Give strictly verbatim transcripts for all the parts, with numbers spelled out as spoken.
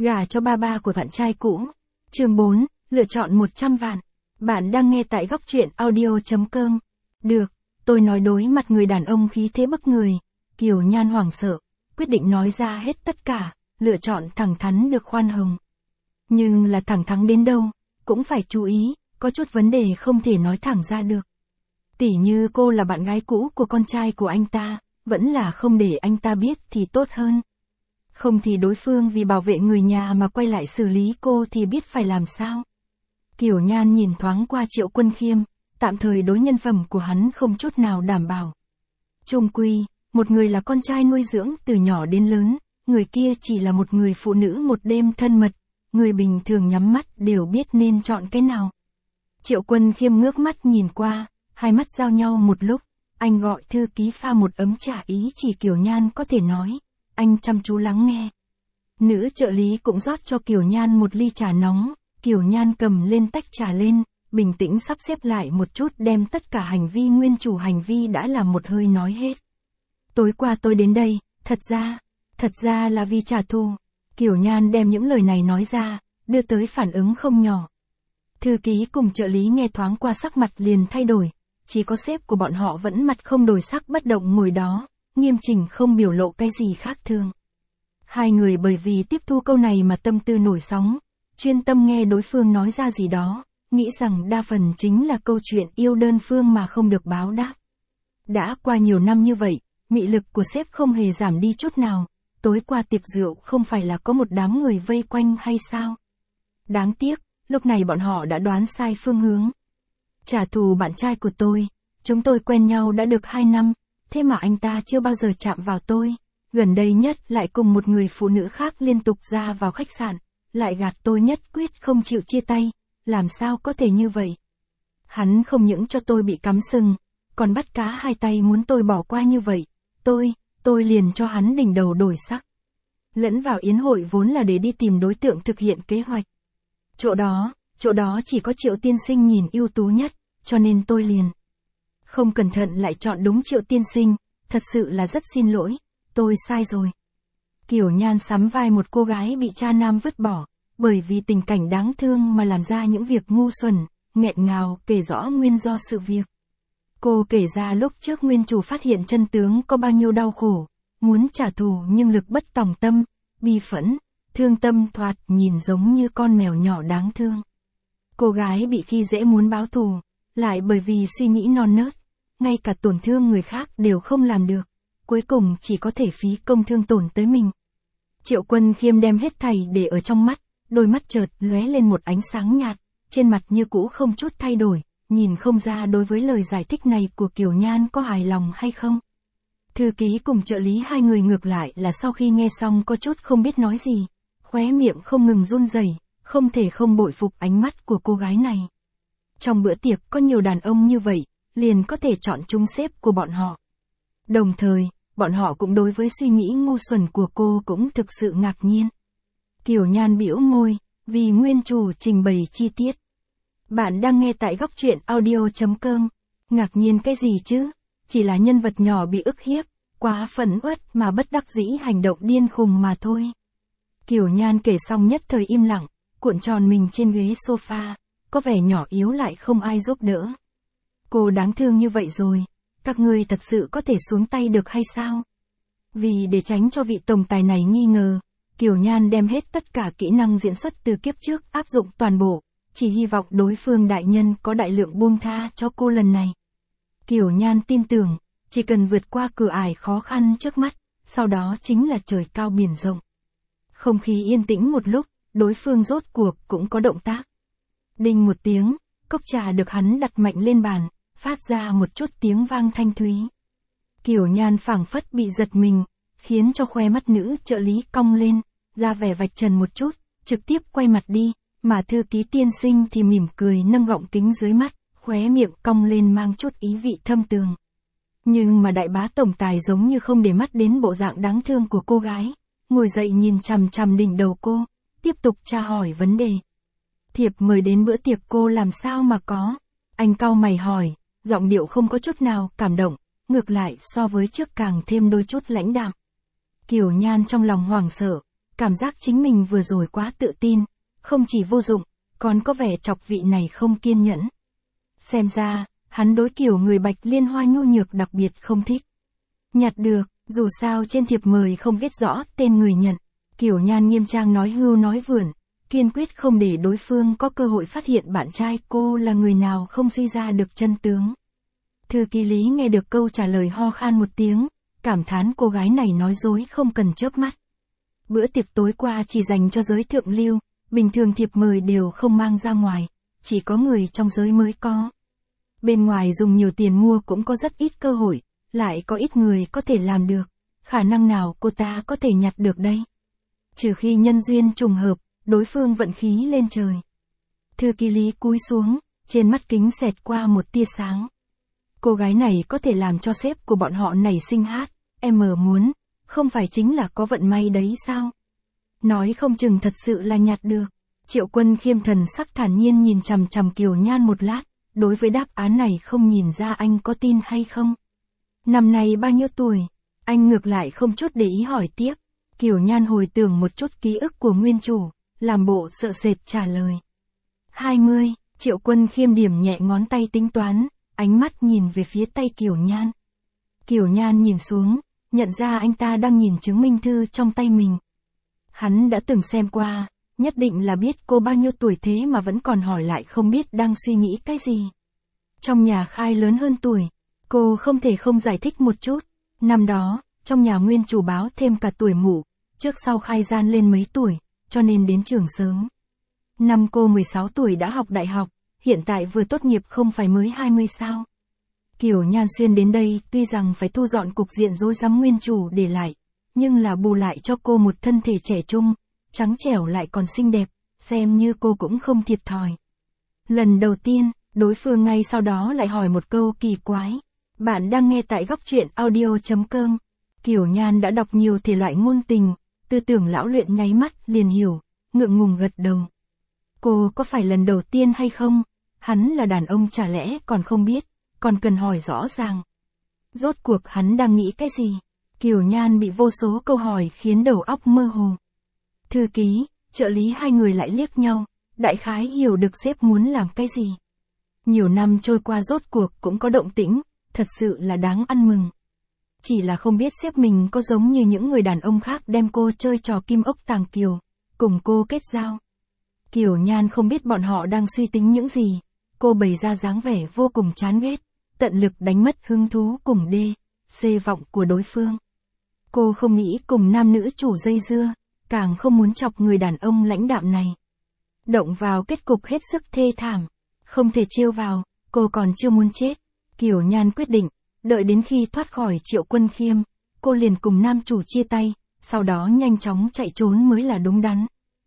Gả cho ba ba của bạn trai cũ. Chương bốn, lựa chọn một trăm vạn. Bạn đang nghe tại góc truyện audio chấm com. Được, tôi nói đối mặt người đàn ông khí thế bức người. Kiều Nhan hoảng sợ, quyết định nói ra hết tất cả, lựa chọn thẳng thắn được khoan hồng. Nhưng là thẳng thắn đến đâu, cũng phải chú ý, có chút vấn đề không thể nói thẳng ra được. Tỉ như cô là bạn gái cũ của con trai của anh ta, vẫn là không để anh ta biết thì tốt hơn. Không thì đối phương vì bảo vệ người nhà mà quay lại xử lý cô thì biết phải làm sao. Kiều Nhan nhìn thoáng qua Triệu Quân Khiêm, tạm thời đối nhân phẩm của hắn không chút nào đảm bảo. Chung quy, một người là con trai nuôi dưỡng từ nhỏ đến lớn, người kia chỉ là một người phụ nữ một đêm thân mật, người bình thường nhắm mắt đều biết nên chọn cái nào. Triệu Quân Khiêm ngước mắt nhìn qua, hai mắt giao nhau một lúc, anh gọi thư ký pha một ấm trà ý chỉ Kiều Nhan có thể nói, anh chăm chú lắng nghe. Nữ trợ lý cũng rót cho Kiều Nhan một ly trà nóng, Kiều Nhan cầm lên tách trà lên, bình tĩnh sắp xếp lại một chút đem tất cả hành vi nguyên chủ hành vi đã làm một hơi nói hết. Tối qua tôi đến đây, thật ra, thật ra là vì trả thù. Kiều Nhan đem những lời này nói ra, đưa tới phản ứng không nhỏ. Thư ký cùng trợ lý nghe thoáng qua sắc mặt liền thay đổi, chỉ có sếp của bọn họ vẫn mặt không đổi sắc bất động ngồi đó, nghiêm chỉnh không biểu lộ cái gì khác thường. Hai người bởi vì tiếp thu câu này mà tâm tư nổi sóng, chuyên tâm nghe đối phương nói ra gì đó, nghĩ rằng đa phần chính là câu chuyện yêu đơn phương mà không được báo đáp. Đã qua nhiều năm như vậy, mị lực của sếp không hề giảm đi chút nào, tối qua tiệc rượu không phải là có một đám người vây quanh hay sao? Đáng tiếc, lúc này bọn họ đã đoán sai phương hướng. Trả thù bạn trai của tôi, chúng tôi quen nhau đã được hai năm, thế mà anh ta chưa bao giờ chạm vào tôi, gần đây nhất lại cùng một người phụ nữ khác liên tục ra vào khách sạn, lại gạt tôi nhất quyết không chịu chia tay, làm sao có thể như vậy? Hắn không những cho tôi bị cắm sừng, còn bắt cá hai tay muốn tôi bỏ qua như vậy, tôi, tôi liền cho hắn đỉnh đầu đổi sắc. Lẫn vào yến hội vốn là để đi tìm đối tượng thực hiện kế hoạch. Chỗ đó, chỗ đó chỉ có Triệu tiên sinh nhìn ưu tú nhất, cho nên tôi liền. Không cẩn thận lại chọn đúng Triệu tiên sinh, thật sự là rất xin lỗi, tôi sai rồi. Kiều Nhan sắm vai một cô gái bị cha nam vứt bỏ, bởi vì tình cảnh đáng thương mà làm ra những việc ngu xuẩn, nghẹn ngào kể rõ nguyên do sự việc. Cô kể ra lúc trước nguyên chủ phát hiện chân tướng có bao nhiêu đau khổ, muốn trả thù nhưng lực bất tòng tâm, bi phẫn, thương tâm thoạt nhìn giống như con mèo nhỏ đáng thương. Cô gái bị khi dễ muốn báo thù, lại bởi vì suy nghĩ non nớt, ngay cả tổn thương người khác đều không làm được, cuối cùng chỉ có thể phí công thương tổn tới mình. Triệu Quân Khiêm đem hết thảy để ở trong mắt, đôi mắt chợt lóe lên một ánh sáng nhạt, trên mặt như cũ không chút thay đổi, nhìn không ra đối với lời giải thích này của Kiều Nhan có hài lòng hay không. Thư ký cùng trợ lý hai người ngược lại là sau khi nghe xong có chút không biết nói gì, khóe miệng không ngừng run rẩy, không thể không bội phục ánh mắt của cô gái này. Trong bữa tiệc có nhiều đàn ông như vậy, liền có thể chọn chung sếp của bọn họ. Đồng thời, bọn họ cũng đối với suy nghĩ ngu xuẩn của cô cũng thực sự ngạc nhiên. Kiều Nhan bĩu môi, vì nguyên chủ trình bày chi tiết. Bạn đang nghe tại góc truyện audio chấm com. Ngạc nhiên cái gì chứ? Chỉ là nhân vật nhỏ bị ức hiếp, quá phẫn uất mà bất đắc dĩ hành động điên khùng mà thôi. Kiều Nhan kể xong nhất thời im lặng, cuộn tròn mình trên ghế sofa, có vẻ nhỏ yếu lại không ai giúp đỡ. Cô đáng thương như vậy rồi, các ngươi thật sự có thể xuống tay được hay sao? Vì để tránh cho vị tổng tài này nghi ngờ, Kiều Nhan đem hết tất cả kỹ năng diễn xuất từ kiếp trước áp dụng toàn bộ, chỉ hy vọng đối phương đại nhân có đại lượng buông tha cho cô lần này. Kiều Nhan tin tưởng, chỉ cần vượt qua cửa ải khó khăn trước mắt, sau đó chính là trời cao biển rộng. Không khí yên tĩnh một lúc, đối phương rốt cuộc cũng có động tác. Đinh một tiếng, cốc trà được hắn đặt mạnh lên bàn, phát ra một chút tiếng vang thanh thúy. Kiều Nhan phảng phất bị giật mình, khiến cho khoe mắt nữ trợ lý cong lên, ra vẻ vạch trần một chút, trực tiếp quay mặt đi, mà thư ký tiên sinh thì mỉm cười nâng gọng kính dưới mắt, khóe miệng cong lên mang chút ý vị thâm tường. Nhưng mà đại bá tổng tài giống như không để mắt đến bộ dạng đáng thương của cô gái, ngồi dậy nhìn chằm chằm đỉnh đầu cô, tiếp tục tra hỏi vấn đề. Thiệp mời đến bữa tiệc cô làm sao mà có? Anh cau mày hỏi, giọng điệu không có chút nào cảm động, ngược lại so với trước càng thêm đôi chút lãnh đạm. Kiều Nhan trong lòng hoảng sợ, cảm giác chính mình vừa rồi quá tự tin, không chỉ vô dụng, còn có vẻ chọc vị này không kiên nhẫn. Xem ra, hắn đối kiểu người Bạch Liên Hoa nhu nhược đặc biệt không thích. Nhặt được, dù sao trên thiệp mời không viết rõ tên người nhận. Kiều Nhan nghiêm trang nói hưu nói vượn, kiên quyết không để đối phương có cơ hội phát hiện bạn trai cô là người nào không suy ra được chân tướng. Thư ký Lý nghe được câu trả lời ho khan một tiếng, cảm thán cô gái này nói dối không cần chớp mắt. Bữa tiệc tối qua chỉ dành cho giới thượng lưu, bình thường thiệp mời đều không mang ra ngoài, chỉ có người trong giới mới có. Bên ngoài dùng nhiều tiền mua cũng có rất ít cơ hội, lại có ít người có thể làm được, khả năng nào cô ta có thể nhặt được đây? Trừ khi nhân duyên trùng hợp, đối phương vận khí lên trời. Thư ký Lý cúi xuống, trên mắt kính xẹt qua một tia sáng. Cô gái này có thể làm cho sếp của bọn họ nảy sinh hát, em muốn, không phải chính là có vận may đấy sao? Nói không chừng thật sự là nhặt được. Triệu Quân Khiêm thần sắc thản nhiên nhìn chằm chằm Kiều Nhan một lát, đối với đáp án này không nhìn ra anh có tin hay không. Năm nay bao nhiêu tuổi? Anh ngược lại không chút để ý hỏi tiếp. Kiều Nhan hồi tưởng một chút ký ức của nguyên chủ, làm bộ sợ sệt trả lời. hai mươi, Triệu Quân Khiêm điểm nhẹ ngón tay tính toán, ánh mắt nhìn về phía tay Kiều Nhan. Kiều Nhan nhìn xuống, nhận ra anh ta đang nhìn chứng minh thư trong tay mình. Hắn đã từng xem qua, nhất định là biết cô bao nhiêu tuổi thế mà vẫn còn hỏi lại không biết đang suy nghĩ cái gì. Trong nhà khai lớn hơn tuổi, cô không thể không giải thích một chút. Năm đó, trong nhà nguyên chủ báo thêm cả tuổi mụ, trước sau khai gian lên mấy tuổi, cho nên đến trường sớm. Năm cô mười sáu tuổi đã học đại học, hiện tại vừa tốt nghiệp không phải mới hai mươi sao. Kiều Nhan xuyên đến đây tuy rằng phải thu dọn cục diện rối rắm nguyên chủ để lại, nhưng là bù lại cho cô một thân thể trẻ trung, trắng trẻo lại còn xinh đẹp, xem như cô cũng không thiệt thòi. Lần đầu tiên, đối phương ngay sau đó lại hỏi một câu kỳ quái. Bạn đang nghe tại góc truyện audio chấm com. Kiều Nhan đã đọc nhiều thể loại ngôn tình, tư tưởng lão luyện nháy mắt liền hiểu, ngượng ngùng gật đầu. Cô có phải lần đầu tiên hay không? Hắn là đàn ông chả lẽ còn không biết, còn cần hỏi rõ ràng. Rốt cuộc hắn đang nghĩ cái gì? Kiều Nhan bị vô số câu hỏi khiến đầu óc mơ hồ. Thư ký, trợ lý hai người lại liếc nhau, đại khái hiểu được sếp muốn làm cái gì. Nhiều năm trôi qua rốt cuộc cũng có động tĩnh, thật sự là đáng ăn mừng. Chỉ là không biết sếp mình có giống như những người đàn ông khác đem cô chơi trò kim ốc tàng kiều, cùng cô kết giao. Kiều Nhan không biết bọn họ đang suy tính những gì, cô bày ra dáng vẻ vô cùng chán ghét, tận lực đánh mất hứng thú cùng đê, xê vọng của đối phương. Cô không nghĩ cùng nam nữ chủ dây dưa, càng không muốn chọc người đàn ông lãnh đạm này. Động vào kết cục hết sức thê thảm, không thể trêu vào, cô còn chưa muốn chết. Kiều Nhan quyết định, đợi đến khi thoát khỏi Triệu Quân Khiêm, cô liền cùng nam chủ chia tay, sau đó nhanh chóng chạy trốn mới là đúng đắn.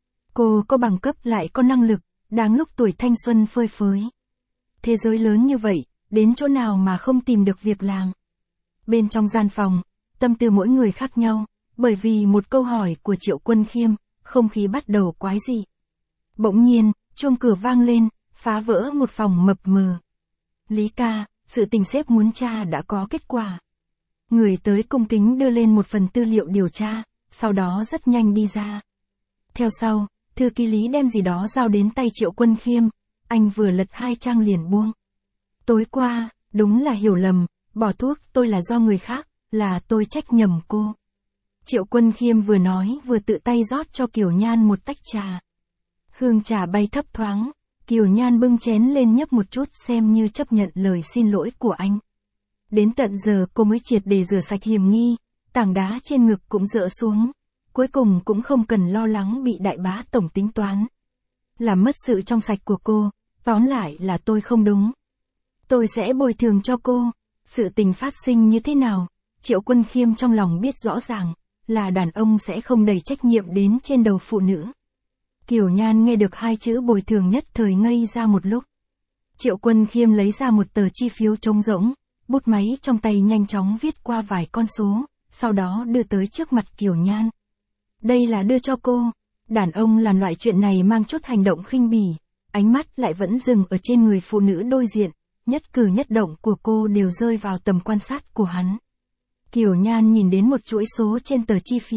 Cô có bằng cấp lại có năng lực, đáng lúc tuổi thanh xuân phơi phới. Thế giới lớn như vậy, đến chỗ nào mà không tìm được việc làm. Bên trong gian phòng, tâm tư mỗi người khác nhau, bởi vì một câu hỏi của Triệu Quân Khiêm, không khí bắt đầu quái dị. Bỗng nhiên, chuông cửa vang lên, phá vỡ một phòng mập mờ. Lý ca, sự tình sếp muốn tra đã có kết quả. Người tới cung kính đưa lên một phần tư liệu điều tra, sau đó rất nhanh đi ra. Theo sau, thư ký Lý đem gì đó giao đến tay Triệu Quân Khiêm, anh vừa lật hai trang liền buông. Tối qua, đúng là hiểu lầm, bỏ thuốc tôi là do người khác, là tôi trách nhầm cô. Triệu Quân Khiêm vừa nói vừa tự tay rót cho Kiều Nhan một tách trà. Hương trà bay thấp thoáng, Kiều Nhan bưng chén lên nhấp một chút xem như chấp nhận lời xin lỗi của anh. Đến tận giờ cô mới triệt để rửa sạch hiểm nghi, tảng đá trên ngực cũng dỡ xuống, cuối cùng cũng không cần lo lắng bị đại bá tổng tính toán. Làm mất sự trong sạch của cô, tóm lại là tôi không đúng. Tôi sẽ bồi thường cho cô, sự tình phát sinh như thế nào, Triệu Quân Khiêm trong lòng biết rõ ràng, là đàn ông sẽ không đẩy trách nhiệm đến trên đầu phụ nữ. Kiều Nhan nghe được hai chữ bồi thường nhất thời ngây ra một lúc. Triệu Quân Khiêm lấy ra một tờ chi phiếu trống rỗng, bút máy trong tay nhanh chóng viết qua vài con số, sau đó đưa tới trước mặt Kiều Nhan. Đây là đưa cho cô. Đàn ông làm loại chuyện này mang chút hành động khinh bỉ, ánh mắt lại vẫn dừng ở trên người phụ nữ đối diện, nhất cử nhất động của cô đều rơi vào tầm quan sát của hắn. Kiều Nhan nhìn đến một chuỗi số trên tờ chi phiếu,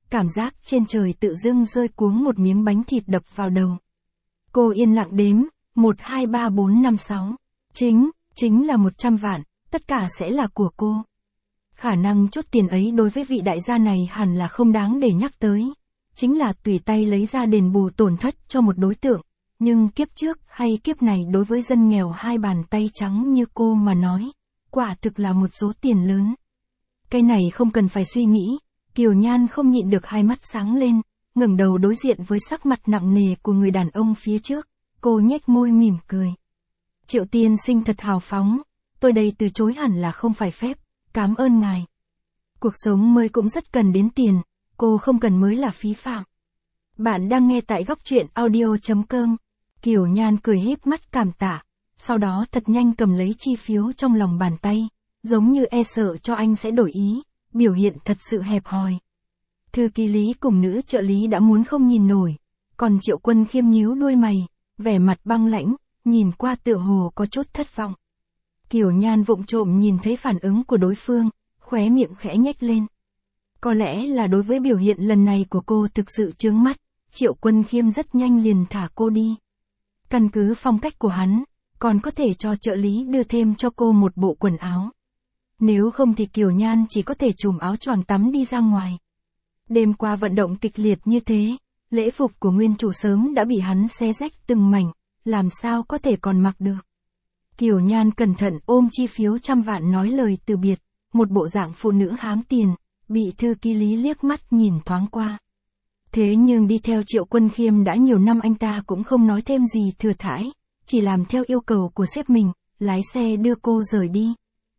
cảm giác trên trời tự dưng rơi cuống một miếng bánh thịt đập vào đầu. Cô yên lặng đếm, một hai ba bốn năm sáu. Chính, chính là một trăm vạn, tất cả sẽ là của cô. Khả năng chốt tiền ấy đối với vị đại gia này hẳn là không đáng để nhắc tới. Chính là tùy tay lấy ra đền bù tổn thất cho một đối tượng. Nhưng kiếp trước hay kiếp này đối với dân nghèo hai bàn tay trắng như cô mà nói, quả thực là một số tiền lớn. Cái này không cần phải suy nghĩ, Kiều Nhan không nhịn được hai mắt sáng lên, ngẩng đầu đối diện với sắc mặt nặng nề của người đàn ông phía trước, cô nhếch môi mỉm cười. Triệu tiên sinh thật hào phóng, tôi đây từ chối hẳn là không phải phép, cảm ơn ngài. Cuộc sống mới cũng rất cần đến tiền, cô không cần mới là phí phạm. Bạn đang nghe tại góc truyện audio chấm com. Kiều Nhan cười híp mắt cảm tạ, sau đó thật nhanh cầm lấy chi phiếu trong lòng bàn tay, giống như e sợ cho anh sẽ đổi ý, biểu hiện thật sự hẹp hòi. Thư ký Lý cùng nữ trợ lý đã muốn không nhìn nổi, còn Triệu Quân Khiêm nhíu đuôi mày, vẻ mặt băng lãnh, nhìn qua tựa hồ có chút thất vọng. Kiều Nhan vụng trộm nhìn thấy phản ứng của đối phương, khóe miệng khẽ nhếch lên. Có lẽ là đối với biểu hiện lần này của cô thực sự chướng mắt, Triệu Quân Khiêm rất nhanh liền thả cô đi. Căn cứ phong cách của hắn, còn có thể cho trợ lý đưa thêm cho cô một bộ quần áo. Nếu không thì Kiều Nhan chỉ có thể trùm áo choàng tắm đi ra ngoài. Đêm qua vận động kịch liệt như thế, lễ phục của nguyên chủ sớm đã bị hắn xé rách từng mảnh, làm sao có thể còn mặc được. Kiều Nhan cẩn thận ôm chi phiếu trăm vạn nói lời từ biệt, một bộ dạng phụ nữ hám tiền, bị thư ký Lý liếc mắt nhìn thoáng qua. Thế nhưng đi theo Triệu Quân Khiêm đã nhiều năm anh ta cũng không nói thêm gì thừa thãi, chỉ làm theo yêu cầu của sếp mình, lái xe đưa cô rời đi.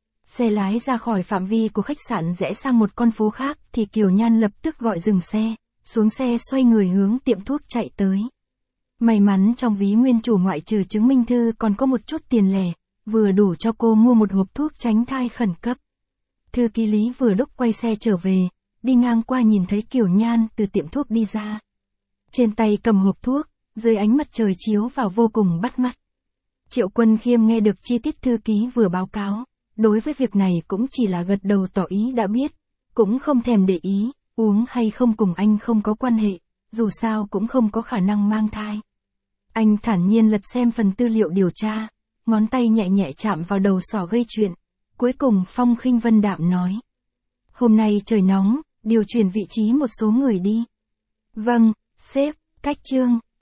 Xe lái ra khỏi phạm vi của khách sạn rẽ sang một con phố khác thì Kiều Nhan lập tức gọi dừng xe, xuống xe xoay người hướng tiệm thuốc chạy tới. May mắn trong ví nguyên chủ ngoại trừ chứng minh thư còn có một chút tiền lẻ, vừa đủ cho cô mua một hộp thuốc tránh thai khẩn cấp. Thư ký Lý vừa lúc quay xe trở về, đi ngang qua nhìn thấy Kiều Nhan từ tiệm thuốc đi ra. Trên tay cầm hộp thuốc, dưới ánh mặt trời chiếu vào vô cùng bắt mắt. Triệu Quân Khiêm nghe được chi tiết thư ký vừa báo cáo, đối với việc này cũng chỉ là gật đầu tỏ ý đã biết, cũng không thèm để ý, uống hay không cùng anh không có quan hệ, dù sao cũng không có khả năng mang thai. Anh thản nhiên lật xem phần tư liệu điều tra, ngón tay nhẹ nhẹ chạm vào đầu sỏ gây chuyện, cuối cùng phong khinh vân đạm nói. Hôm nay trời nóng, điều chuyển vị trí một số người đi. Vâng, sếp, cách chương.